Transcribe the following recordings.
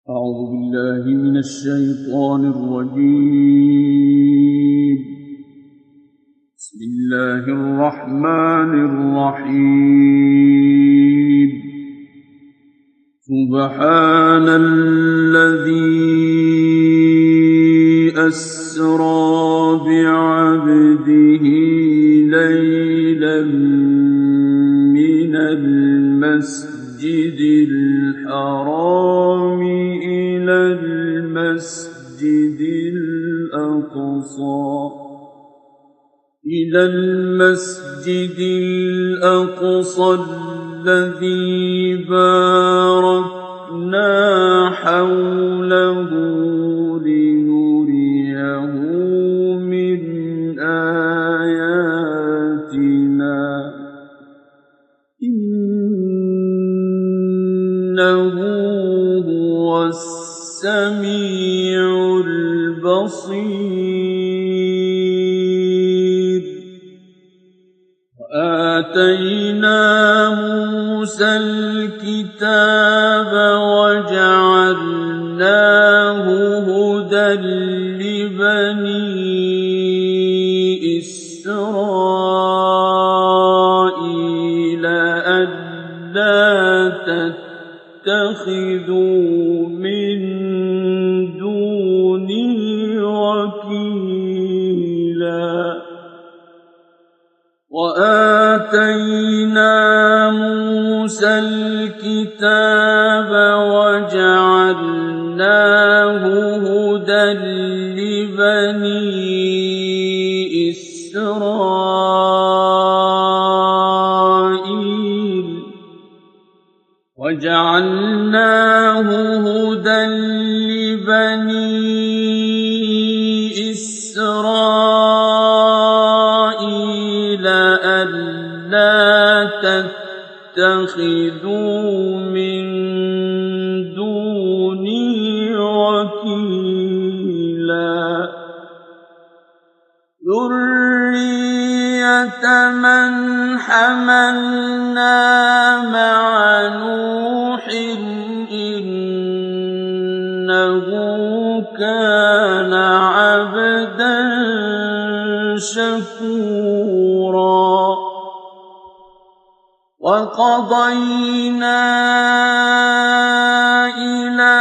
أعوذ بالله من الشيطان الرجيم. بسم الله الرحمن الرحيم. سبحان الذي أسرى بعبده ليلا من المسجد الحرام إلى المسجد الأقصى الذي باركنا حوله لنريه من آياتنا إنه هو السميع البصير. وآتينا موسى الكتاب وجعلناه هدى لبني إسرائيل ألا تتخذوا من دوني وكيلا. وآتينا موسى الكتاب وجعلناه هدى لبني إسرائيل ألا تتخذوا من دوني وكيلا. ذرية من حملنا مع نوح إنه كان عبدا شكورا. وقضينا إلى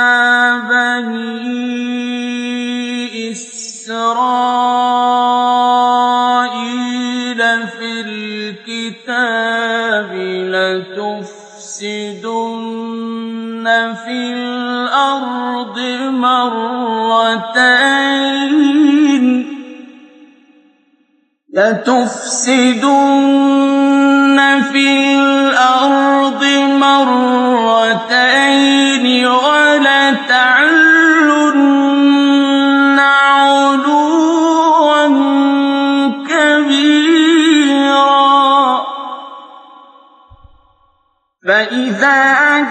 بني إسرائيل في الكتاب لتفسدن في الأرض مرتين ولتعلن علوا كبيرا. فإذا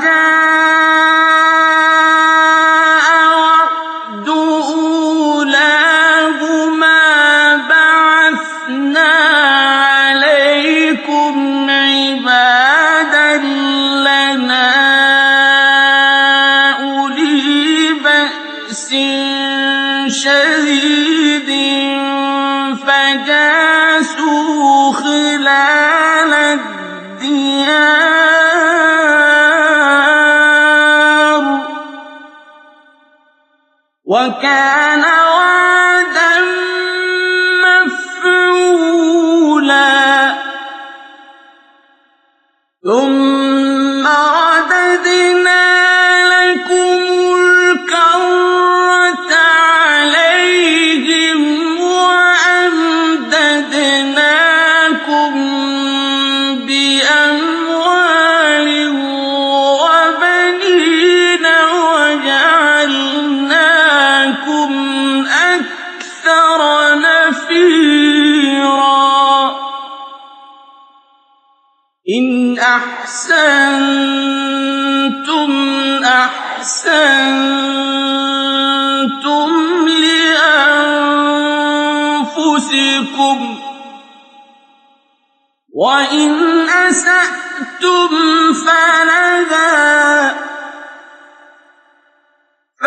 جاء وعد أولاهما بعثنا عليكم عبادا لنا أولي بأس شديد فجاسوا خلال الديار وكان وعدا مفعولا. ثم رددنا لكم الكرة عليهم وأمددناكم بأموال وبنين وجعلناكم أكثر نفيرا. إن أحسنتم أحسنتم لأنفسكم وإن أسأتم فلها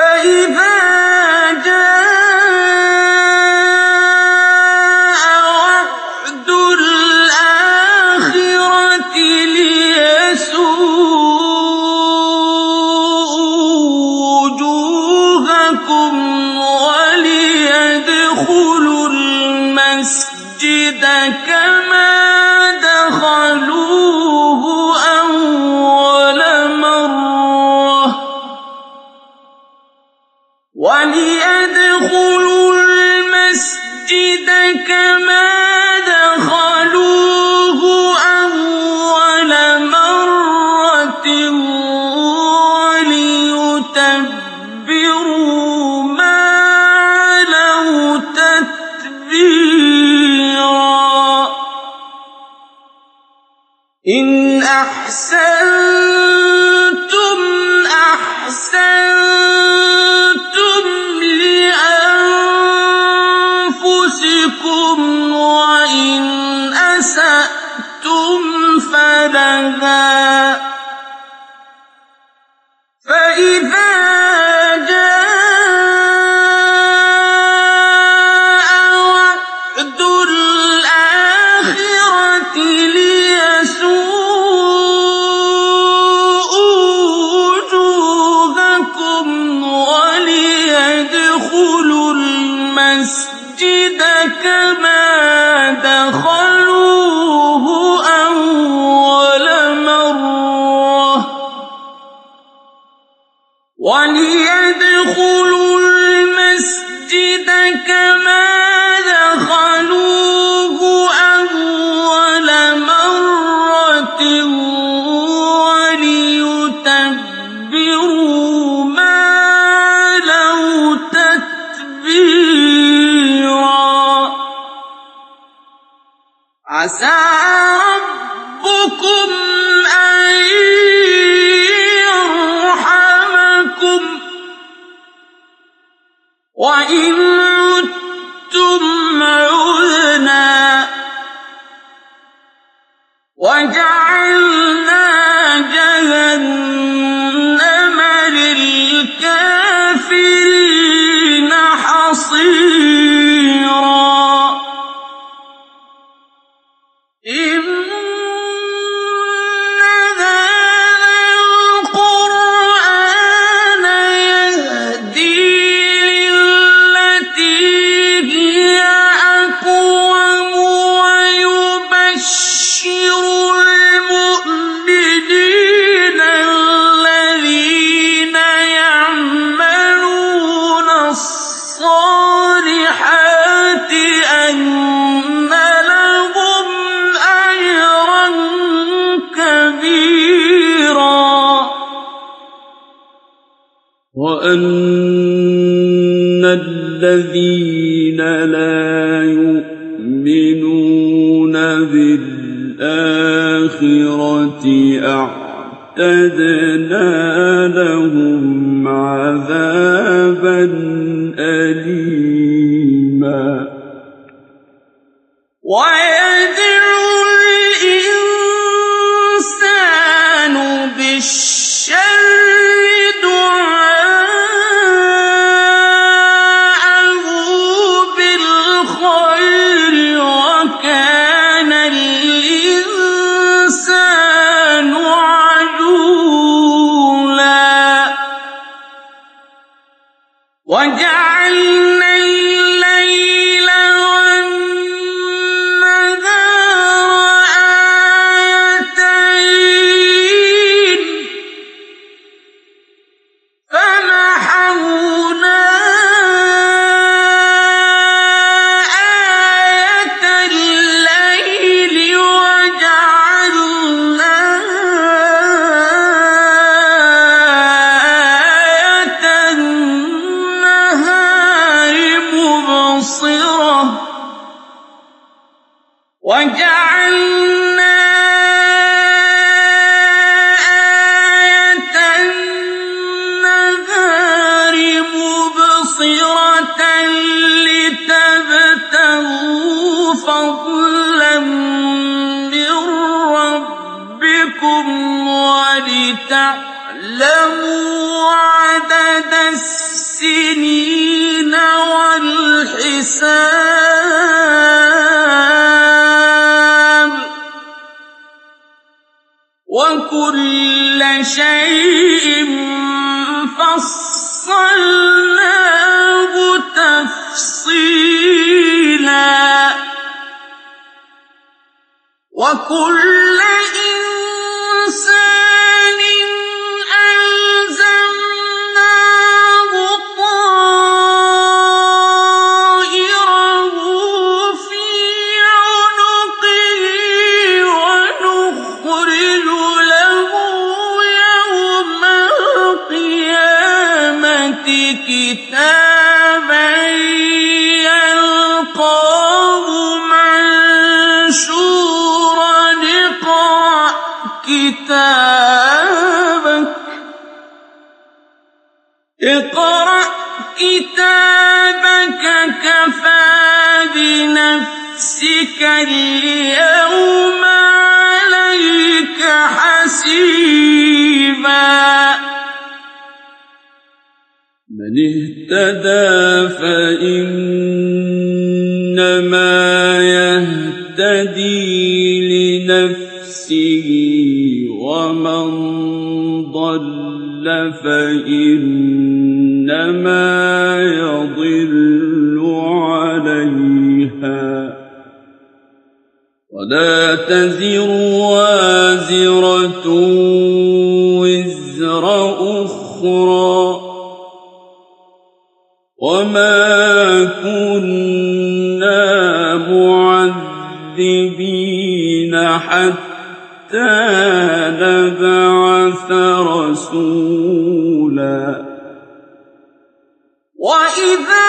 وَلِيَدْخُلُوا الْمَسْجِدَ كَمَا دَخَلُوهُ أَوَّلَ مَرَّةٍ وَلِيُتَبِّرُوا مَا عَلَوْا تَتْبِيرًا إِنْ أَحْسَنتُمْ أَحْسَنتُمْ لِأَنفُسِكُمْ وَإِنْ أَسَأْتُمْ فَلَهَا ۚ فَإِذَا جَاءَ وَعْدُ الْآخِرَةِ لِيَسُوءُوا وُجُوهَكُمْ وَلِيَدْخُلُوا الْمَسْجِدَ كَمَا دَخَلُوهُ أَوَّلَ مَرَّةٍ وَلِيَدْخُلُوا الْمَسْجِدَ كَمَا دَخَلُوهُ أَوَّلَ مَرَّةٍ وَلِيُتَبِّرُوا مَا عَلَوْا تَتْبِيرًا عَسَىٰ رَبُّكُمْ أَن يَرْحَمَكُمْ وَإِنْ عُدتُّمْ عُدْنَا ۘ وَجَعَلْنَا جَهَنَّمَ لِلْكَافِرِينَ حَصِيرًا إِنَّ هَٰذَا الْقُرْآنَ يَهْدِي لِلَّتِي هِيَ أَقْوَمُ وَيُبَشِّرُ الْمُؤْمِنِينَ الَّذِينَ يَعْمَلُونَ الصَّالِحَاتِ أَنَّ لَهُمْ أَجْرًا كَبِيرًا وَأَنَّ الَّذِينَ لَا يُؤْمِنُونَ بِالْآخِرَةِ أَعْتَدْنَا لَهُمْ عَذَابًا أَلِيمًا وَيَدْعُو الْإِنسَانُ بِالشَّرِّ دُعَاءَهُ بِالْخَيْرِ ۖ وَكَانَ الْإِنسَانُ عَجُولًا وَجَعَلْنَا اللَّيْلَ وَالنَّهَارَ آيَتَيْنِ ۖ فَمَحَوْنَا آيَةَ اللَّيْلِ وَجَعَلْنَا آيَةَ النَّهَارِ مُبْصِرَةً ۚ وَجَعَلْنَا آيَةَ النَّهَارِ مُبْصِرَةً لِّتَبْتَغُوا فَضْلًا مِّن رَّبِّكُمْ وَلِتَعْلَمُوا عَدَدَ السِّنِينَ وَالْحِسَابَ ۚ وَكُلَّ شَيْءٍ فَصَّلْنَاهُ تَفْصِيلًا وَكُلَّ إِنسَانٍ أَلْزَمْنَاهُ طَائِرَهُ كتابا يلقاه منشورا اقرأ كتابك كفى بنفسك اليوم عليك حسيبا من اهتدى فإنما يهتدي لنفسه ومن ضل فإنما يضل عليها ولا تزر وازرة وزر أخرى وما كنا معذبين حتى نبعث رسولا وإذا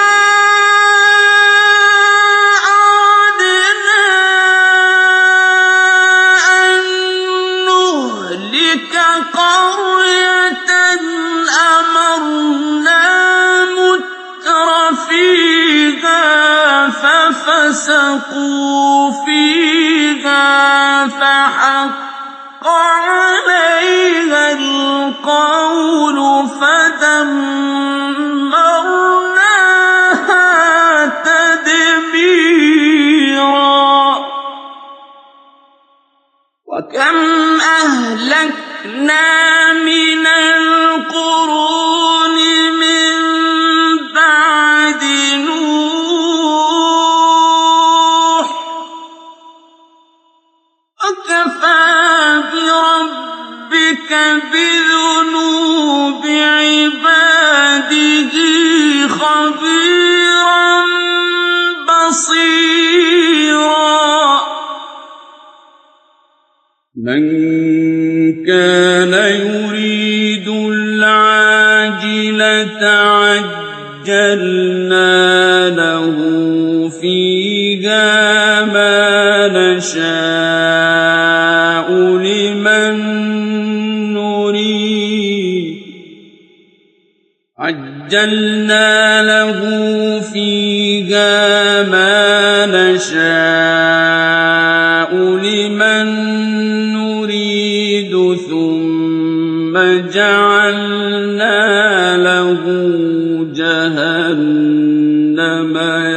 أردنا أن نهلك قرية أمرنا فيها ففسقوا فيها فحق عليها القول فدمرناها تدميرا وكم أهلكنا من القرون من بعد نوح وكفى بربك بذنوب عباده خبيرا بصيرا من كان يريد العاجلة عجلنا له فيها ما نشاء لمن نريد عجلنا له فيها ما نشاء لمن نريد ثم جعلنا له جهنم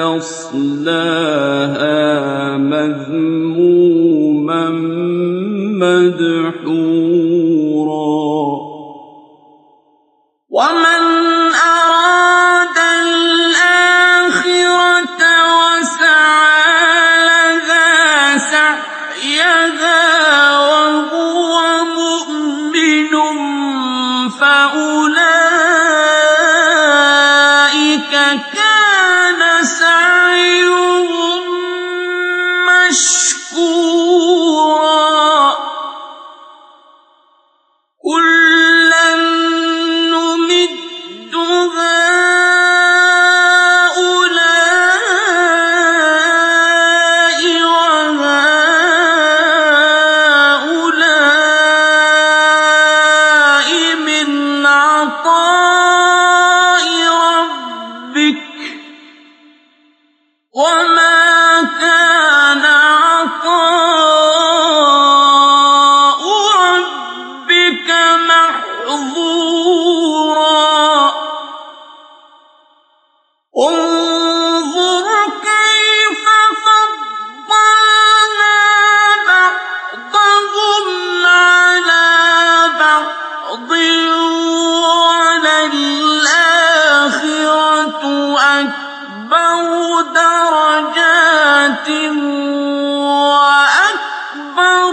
يصلاها مذموما مدحورا ومن أراد الآخرة وسعى لها سعيها وهو مؤمن فأولئك كان سعيهم مشكورا كلا نمد هؤلاء وهؤلاء من عطاء ربك وما كان عطاء ربك محظورا انظر كيف فضلنا بعضهم على بعض وللآخرة أكبر درجات وأكبر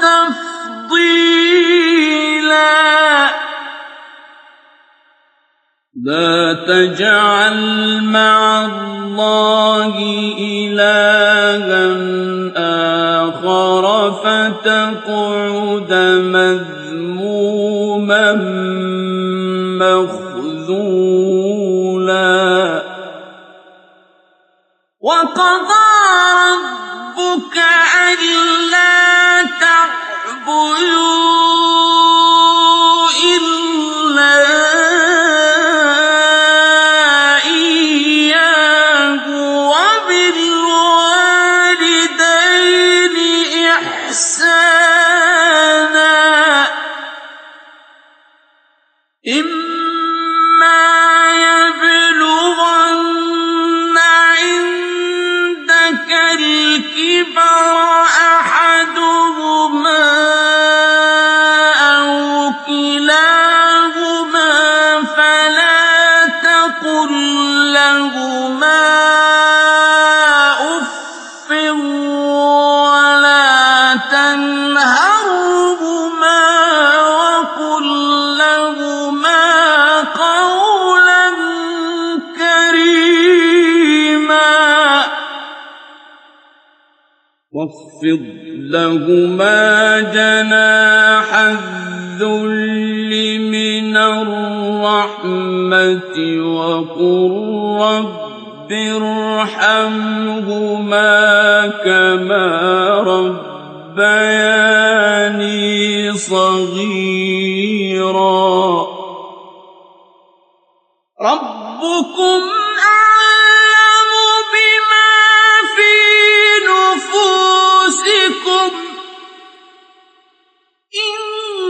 تفضيلا لا تجعل مع الله إلها آخر فتقعد مذموما مخذولا وقضى ربك ألا تعبدوا إلا إياه وبالوالدين إحسانا إما يبلغن عندك الكبر أحدهما أو كلاهما فلا تقل لهما أف ولا تنهرهما وقل لهما قولا كريما واخفض لهما جناح الذل من الرحمة وقل رب ارحمهما كما ربياني صغيرا ربكم أعلم بما في نفوسكم إن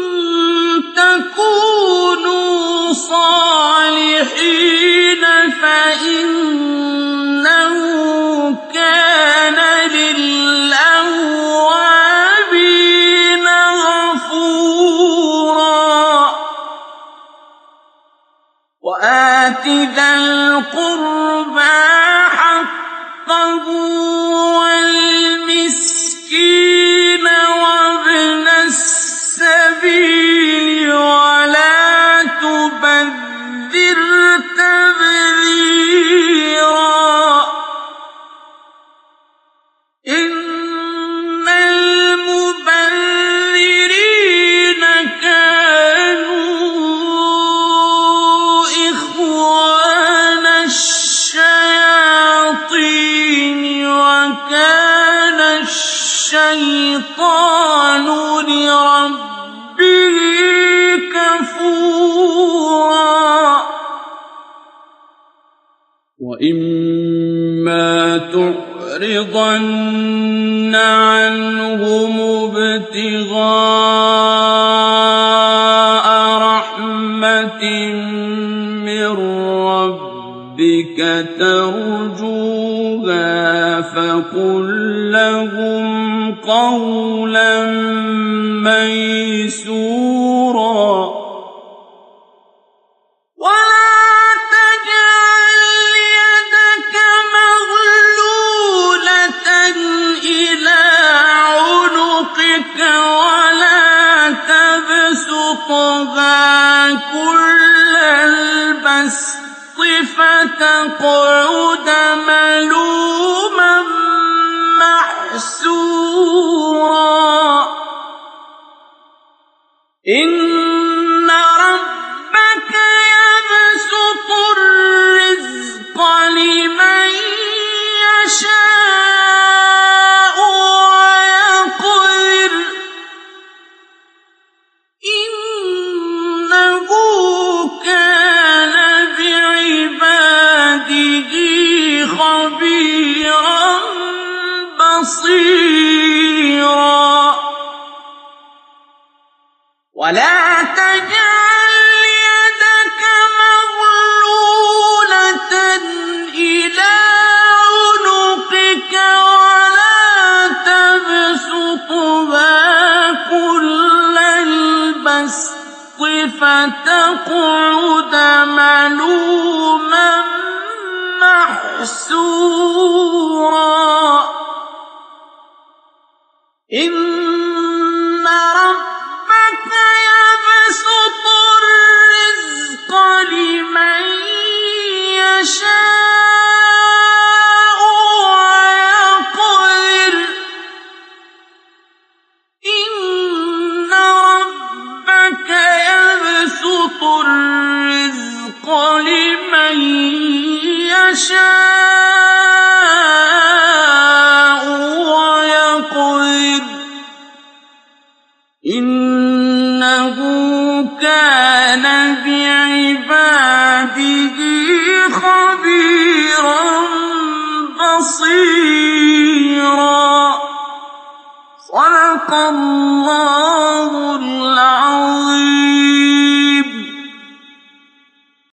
تكونوا صالحين فإنه كان للأوابين غفورا وآت ذا القربى حقه والمسكين وابن السبيل ولا تبذر تبذيرا إن المبذرين كانوا إخوان الشياطين وكان الشيطان لربه كفورا وإما تعرضن عنهم ابتغاء رحمة من ربك ترجوها فقل لهم قولا ميسورا ولا تجعل يدك مغلولة إلى عنقك ولا تبسطها كل البسط فتقعد ملوما محسورا إن ربك يبسط الرزق لمن يشاء ويقدر إنه كان بعباده خبيرا بصيرا ولا تجعل يدك مغلولة إلى عنقك ولا تبسطها كل البسط فتقعد ملوما محسورا إن ربك يبسط الرزق لمن يشاء ويقدر إن ربك يبسط الرزق لمن يشاء خبيرا بصيرا. صدق الله العظيم.